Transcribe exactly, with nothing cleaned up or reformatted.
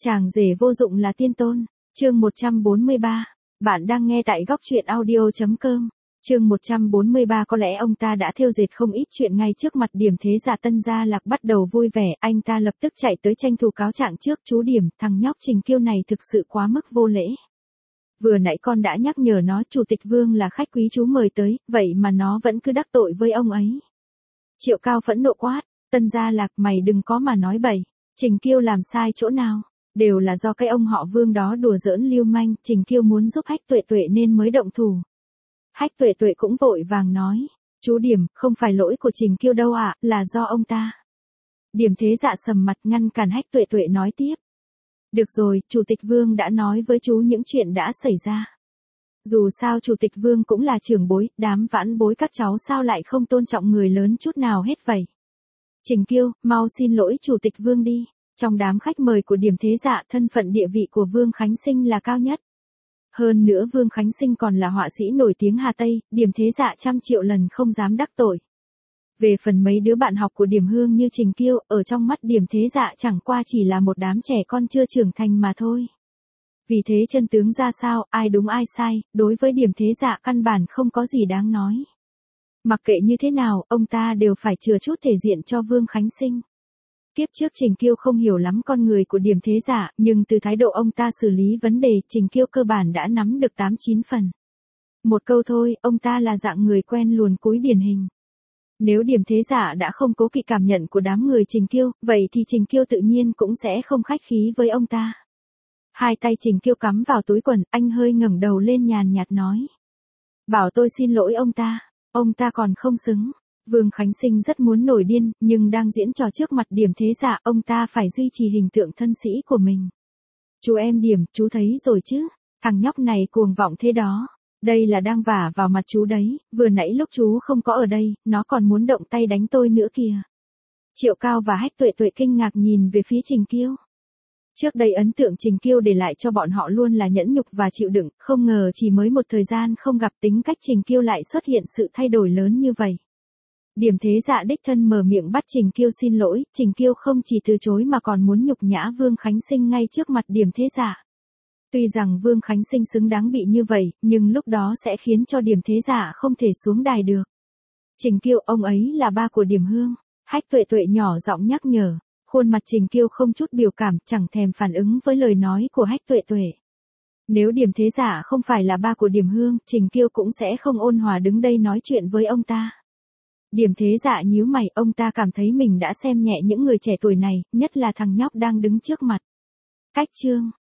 Chàng rể vô dụng là tiên tôn. Chương một trăm bốn mươi ba. Bạn đang nghe tại góc truyện audio chấm com. Chương một trăm bốn mươi ba. Có lẽ ông ta đã thêu dệt không ít chuyện ngay trước mặt Điểm Thế Dạ. Tân Gia Lạc bắt đầu vui vẻ, anh ta lập tức chạy tới tranh thủ cáo trạng trước. Chú Điểm, thằng nhóc Trình Kiêu này thực sự quá mức vô lễ. Vừa nãy con đã nhắc nhở nó Chủ tịch Vương là khách quý chú mời tới, vậy mà nó vẫn cứ đắc tội với ông ấy. Triệu Cao phẫn nộ quát, Tân Gia Lạc, mày đừng có mà nói bậy. Trình Kiêu làm sai chỗ nào? Đều là do cái ông họ Vương đó đùa giỡn lưu manh. Trình Kiêu muốn giúp Hách Tuệ Tuệ nên mới động thủ. Hách Tuệ Tuệ cũng vội vàng nói, chú Điểm, không phải lỗi của Trình Kiêu đâu ạ, là do ông ta. Điểm Thế Dạ sầm mặt ngăn cản Hách Tuệ Tuệ nói tiếp. Được rồi, Chủ tịch Vương đã nói với chú những chuyện đã xảy ra. Dù sao Chủ tịch Vương cũng là trưởng bối, đám vãn bối các cháu sao lại không tôn trọng người lớn chút nào hết vậy. Trình Kiêu, mau xin lỗi Chủ tịch Vương đi. Trong đám khách mời của Điểm Thế Dạ, thân phận địa vị của Vương Khánh Sinh là cao nhất. Hơn nữa Vương Khánh Sinh còn là họa sĩ nổi tiếng Hà Tây, Điểm Thế Dạ trăm triệu lần không dám đắc tội. Về phần mấy đứa bạn học của Điểm Hương như Trình Kiêu, ở trong mắt Điểm Thế Dạ chẳng qua chỉ là một đám trẻ con chưa trưởng thành mà thôi. Vì thế chân tướng ra sao, ai đúng ai sai, đối với Điểm Thế Dạ căn bản không có gì đáng nói. Mặc kệ như thế nào, ông ta đều phải chừa chút thể diện cho Vương Khánh Sinh. Kiếp trước Trình Kiêu không hiểu lắm con người của Điểm Thế Dạ, nhưng từ thái độ ông ta xử lý vấn đề, Trình Kiêu cơ bản đã nắm được tám chín phần. Một câu thôi, ông ta là dạng người quen luồn cúi điển hình. Nếu Điểm Thế Dạ đã không cố kỵ cảm nhận của đám người Trình Kiêu, vậy thì Trình Kiêu tự nhiên cũng sẽ không khách khí với ông ta. Hai tay Trình Kiêu cắm vào túi quần, anh hơi ngẩng đầu lên nhàn nhạt nói. Bảo tôi xin lỗi ông ta, ông ta còn không xứng. Vương Khánh Sinh rất muốn nổi điên, nhưng đang diễn trò trước mặt Điểm Thế Dạ, ông ta phải duy trì hình tượng thân sĩ của mình. Chú em Điểm, chú thấy rồi chứ, thằng nhóc này cuồng vọng thế đó. Đây là đang vả vào mặt chú đấy, vừa nãy lúc chú không có ở đây, nó còn muốn động tay đánh tôi nữa kìa. Triệu Cao và Hách Tuệ Tuệ kinh ngạc nhìn về phía Trình Kiêu. Trước đây ấn tượng Trình Kiêu để lại cho bọn họ luôn là nhẫn nhục và chịu đựng, không ngờ chỉ mới một thời gian không gặp tính cách Trình Kiêu lại xuất hiện sự thay đổi lớn như vậy. Điểm Thế Dạ đích thân mở miệng bắt Trình Kiêu xin lỗi, Trình Kiêu không chỉ từ chối mà còn muốn nhục nhã Vương Khánh Sinh ngay trước mặt Điểm Thế Dạ. Tuy rằng Vương Khánh Sinh xứng đáng bị như vậy, nhưng lúc đó sẽ khiến cho Điểm Thế Dạ không thể xuống đài được. Trình Kiêu, ông ấy là ba của Điểm Hương. Hách Tuệ Tuệ nhỏ giọng nhắc nhở, khuôn mặt Trình Kiêu không chút biểu cảm, chẳng thèm phản ứng với lời nói của Hách Tuệ Tuệ. Nếu Điểm Thế Dạ không phải là ba của Điểm Hương, Trình Kiêu cũng sẽ không ôn hòa đứng đây nói chuyện với ông ta. Điểm Thế Dạ nhíu mày, ông ta cảm thấy mình đã xem nhẹ những người trẻ tuổi này, nhất là thằng nhóc đang đứng trước mặt. Cách chương,